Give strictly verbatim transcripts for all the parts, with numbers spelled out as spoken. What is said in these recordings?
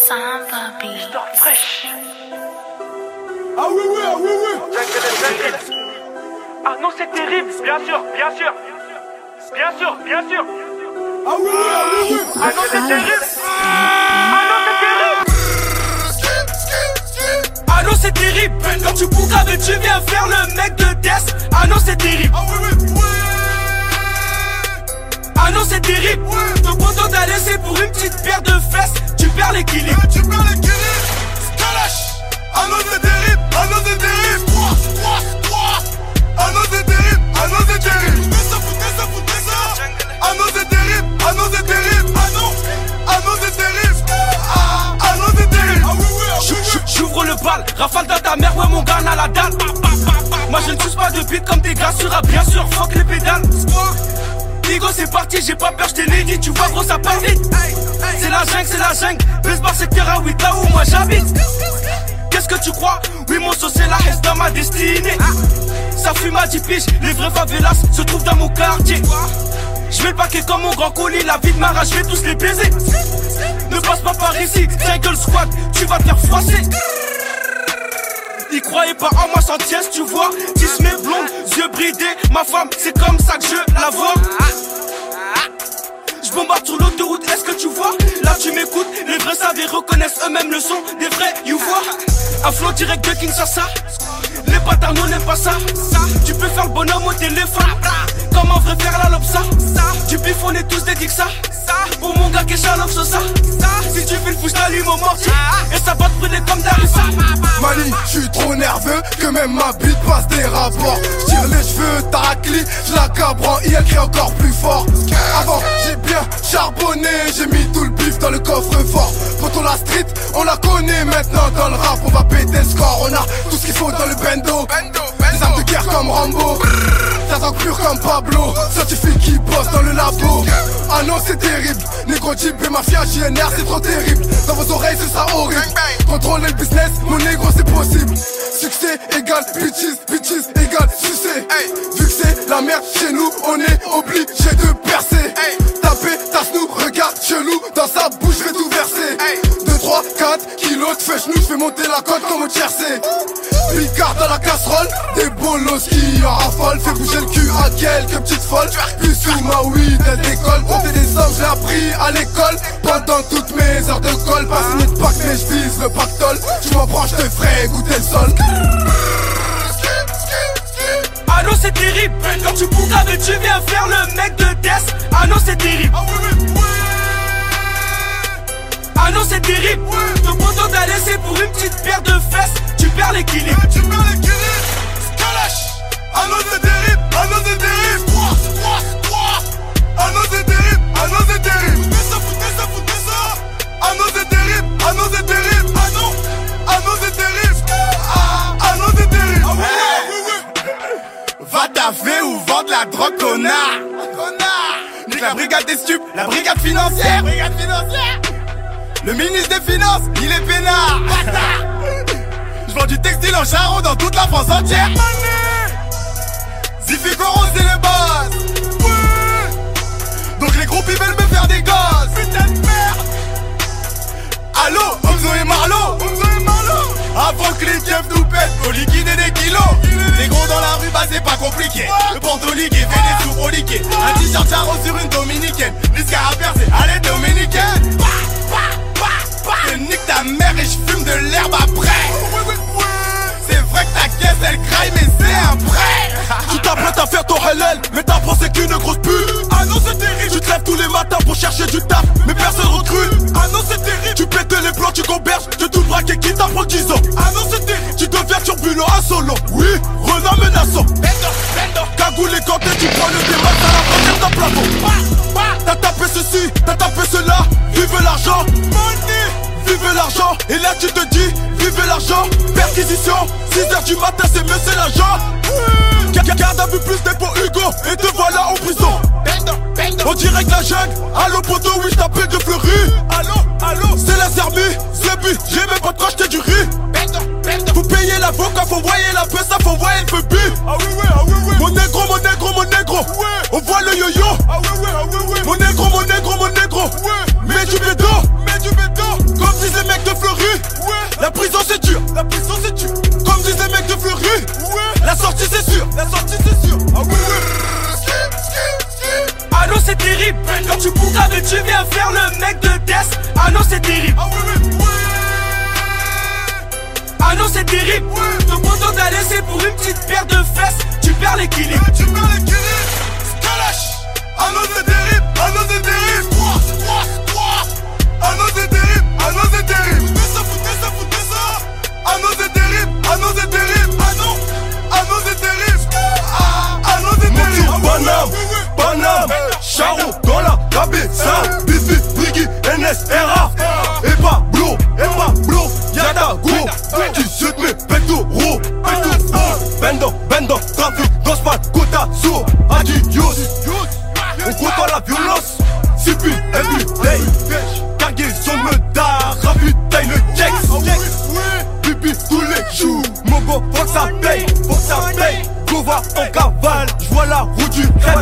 Samba Beats. Fresh. Ah oui, oui, ah oui, oui. Ah non, c'est terrible. Bien sûr, bien sûr. Bien sûr, bien sûr. Ah oui, oui, ah oui, oui. Ah non, c'est terrible. Ah non, c'est terrible. Ah non, c'est terrible. Quand tu bouges mais tu viens faire le mec de Death. Ah non, c'est terrible. Ah oui, oui, oui. Ah non, c'est terrible. Ton poteau t'a laissé pour une petite paire de fesses. Tu perds l'équilibre. Tu perds l'équilibre. Scalache. Ah non, c'est terrible. Ah non, c'est terrible. Ah non, c'est terrible. Ah non, c'est terrible. Foutez ça, foutez ça, foutez ça. Ah non, c'est terrible. Ah non, c'est terrible. Ah non. Ah non, c'est terrible. Ah, ah non, c'est terrible. Ah oui, oui, ah oui, oui. J'ouvre le bal, rafale dans ta mère, ouais mon gars à la dalle. Moi je ne touche pas de beat comme tes gars sur rap, bien sûr, fuck les pédales. Nigo c'est parti, j'ai pas peur, j't'ai l'ai dit, tu vois gros ça part vite. C'est la jungle, c'est la jungle, Besbar c'est terrain, oui là où moi j'habite. Qu'est-ce que tu crois? Oui mon sauce c'est la S dans ma destinée. Ça fume à dix piges, les vrais favelas se trouvent dans mon quartier. Je mets le paquet comme mon grand colis, la vie de ma rage, je vais tous les baiser. Ne passe pas par ici, Jungle Squad, tu vas te faire froisser. Ils croyaient pas en moi sans tièce, tu vois. dix mes blondes, yeux bridés, ma femme, c'est comme ça que je la vois. Je bombarde sur l'autoroute, est-ce que tu vois? Là tu m'écoutes, les vrais savent et reconnaissent eux-mêmes le son des vrais, you vois. Un flow direct de Kinshasa. Les bâtards n'aiment pas ça. Tu peux faire le bonhomme au téléphone comme un vrai faire la lopsa. Du bif on est tous des dicks ça. Pour mon gars qui est chalof ça. Si tu fais le fou j't'allume au mortier. Et ça va te brûler comme Darissa. Mali, j'suis trop nerveux que même ma bite passe des rapports. J'tire les cheveux, taracli, j'la cabran, il crie encore plus fort. Avant j'ai bien charbonné, j'ai mis tout le bif dans le coffre-fort. Quand on la street, on la connaît maintenant dans le rap, on va péter le score. On a tout ce qu'il faut dans le bendo, des armes de guerre comme Rambo. Ça sent pur comme Pablo, scientifique qui bosse dans le labo. Ah non c'est terrible, négro type et mafia J N R c'est trop terrible. Dans vos oreilles ce sera horrible. Contrôler le business, mon négro c'est possible. Succès égale bitches, bitches égale succès. Vu que c'est la merde chez nous, on est obligé de percer. Taper, tasse-nous, regarde chelou, dans sa bouche je vais tout verser. deux, trois, quatre kilos de fèche, nous je fais monter la côte comme au tiercé. Picard dans la casserole, des bolos qui en raffolent. Fais bouger le cul à quelques petites folles. Puis sous ma weed elle décolle. Compter des sommes j'ai appris à l'école. Pendant toutes mes heures de colle. Pas signé de pack mais je vise le pactole. Tu m'en branches, je te ferai goûter le sol. Ah non c'est terrible. Quand tu bouges mais tu viens faire le mec de Death. Ah non c'est terrible. Ah non c'est terrible. Ton poteau t'a laissé pour une petite paire de fesses. Tu perds l'équilibre. Tu perds l'équilibre. Scalache. Ah non c'est terrible. Ah non c'est terrible. Ah non c'est terrible. Ah non c'est terrible. Foutez ça, foutez ça, foutez ça. Ah non c'est terrible. Ah non c'est terrible. Ah non. Ah non c'est terrible. Ah, ah non c'est terrible. Ah oui, oui, oui. Va taffer ou vendre la drogue, connard. Connard. Nique la brigade des stupes, la brigade financière. Brigade financière. Le ministre des Finances, il est peinard. Je vends du textile en charron dans toute la France entière. Zifi Goro c'est le boss. Donc les groupes ils veulent me faire des gosses. Putain de merde. Allo, Omzo et Marlo. Avant que les keufs nous pètent, faut liquider des kilos. Les gros dans la rue, bah c'est pas compliqué. Le pantolique et fait des sous broliqués. Un t-shirt charron sur une dominicaine. L'iscar à percer, allez dominicaine. Je nique ta mère et je fume de l'herbe après. C'est vrai que ta caisse elle craille mais c'est un prêt. Tu t'apprêtes à faire ton halal, mais ta pensée qu'une grosse pute. Ah non c'est terrible. Tu te lèves tous les matins pour chercher du taf, mais personne recrute. Ah non c'est terrible. Tu pètes les plans, tu converges, tu tout braquer qui t'apprend dix ans. Ah non c'est terrible. Tu deviens turbulent insolent. Oui, renard menaçant. Cagoule et ganté, tu prends le débat à la frontière d'un plafond. T'as tapé ceci, t'as tapé cela. Vive l'argent, vive l'argent. Et là tu te dis, vive l'argent. Perquisition, six heures du matin c'est monsieur l'agent. Garde à vue plus des pour Hugo. Et te voilà en prison. On dirait que la jungle. Allo poto, oui je t'appelle de Fleury. Allo, allo. C'est la zermie, c'est but. J'ai même pas de quoi acheter du riz. Faut payer l'avocat, faut envoyer la paix, ça faut envoyer le feu. Ah oui oui, ah oui oui. Mon négro, mon négro, mon négro. Ouais. On voit le yo-yo. Ah oui oui, ah oui oui. Mon négro, mon négro, mon négro. Ouais. Mets du bédo. Mets du bédo. Comme disent les mecs c'est terrible. Ah non c'est terrible. Ton content t'a laissé pour une petite paire de fesses. Tu perds l'équilibre. Tu perds l'équilibre. Scalache. Ah non c'est terrible. Ah non c'est terrible. Ah non c'est terrible. Ah non c'est terrible. Foutez ça, foutez ça, foutez ça. Ah non c'est terrible. Ah non c'est terrible. Ah non. Ah non c'est terrible. Ah non c'est terrible. Paname, Paname, Charo dans la cabeza. Bifi, Briggy, N S R A. Et Pablo, et Pablo, Yada Go. Tu sautes mes pectoraux, pectoraux. Bendo, bendo, trafic, gospel, kota, so. Adios. On côtoie la violence. Sipi, everyday. Cargaison me da, ravitaille le checks. Bibi tous les jours. Mogo, faut que ça paye, faut que ça paye. Gova en cavale, j'vois la roue du crêpe.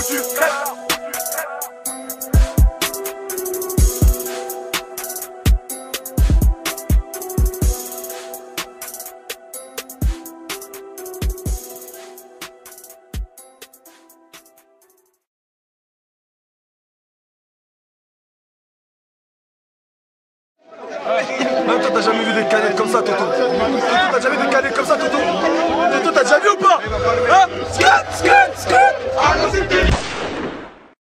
Même toi t'as jamais vu des canettes comme ça, Toto. Toto t'as jamais vu des canettes comme ça, Toto. Toto t'as déjà vu ou pas? Hein? Scut, scut, scut. Ah non c'est terrible.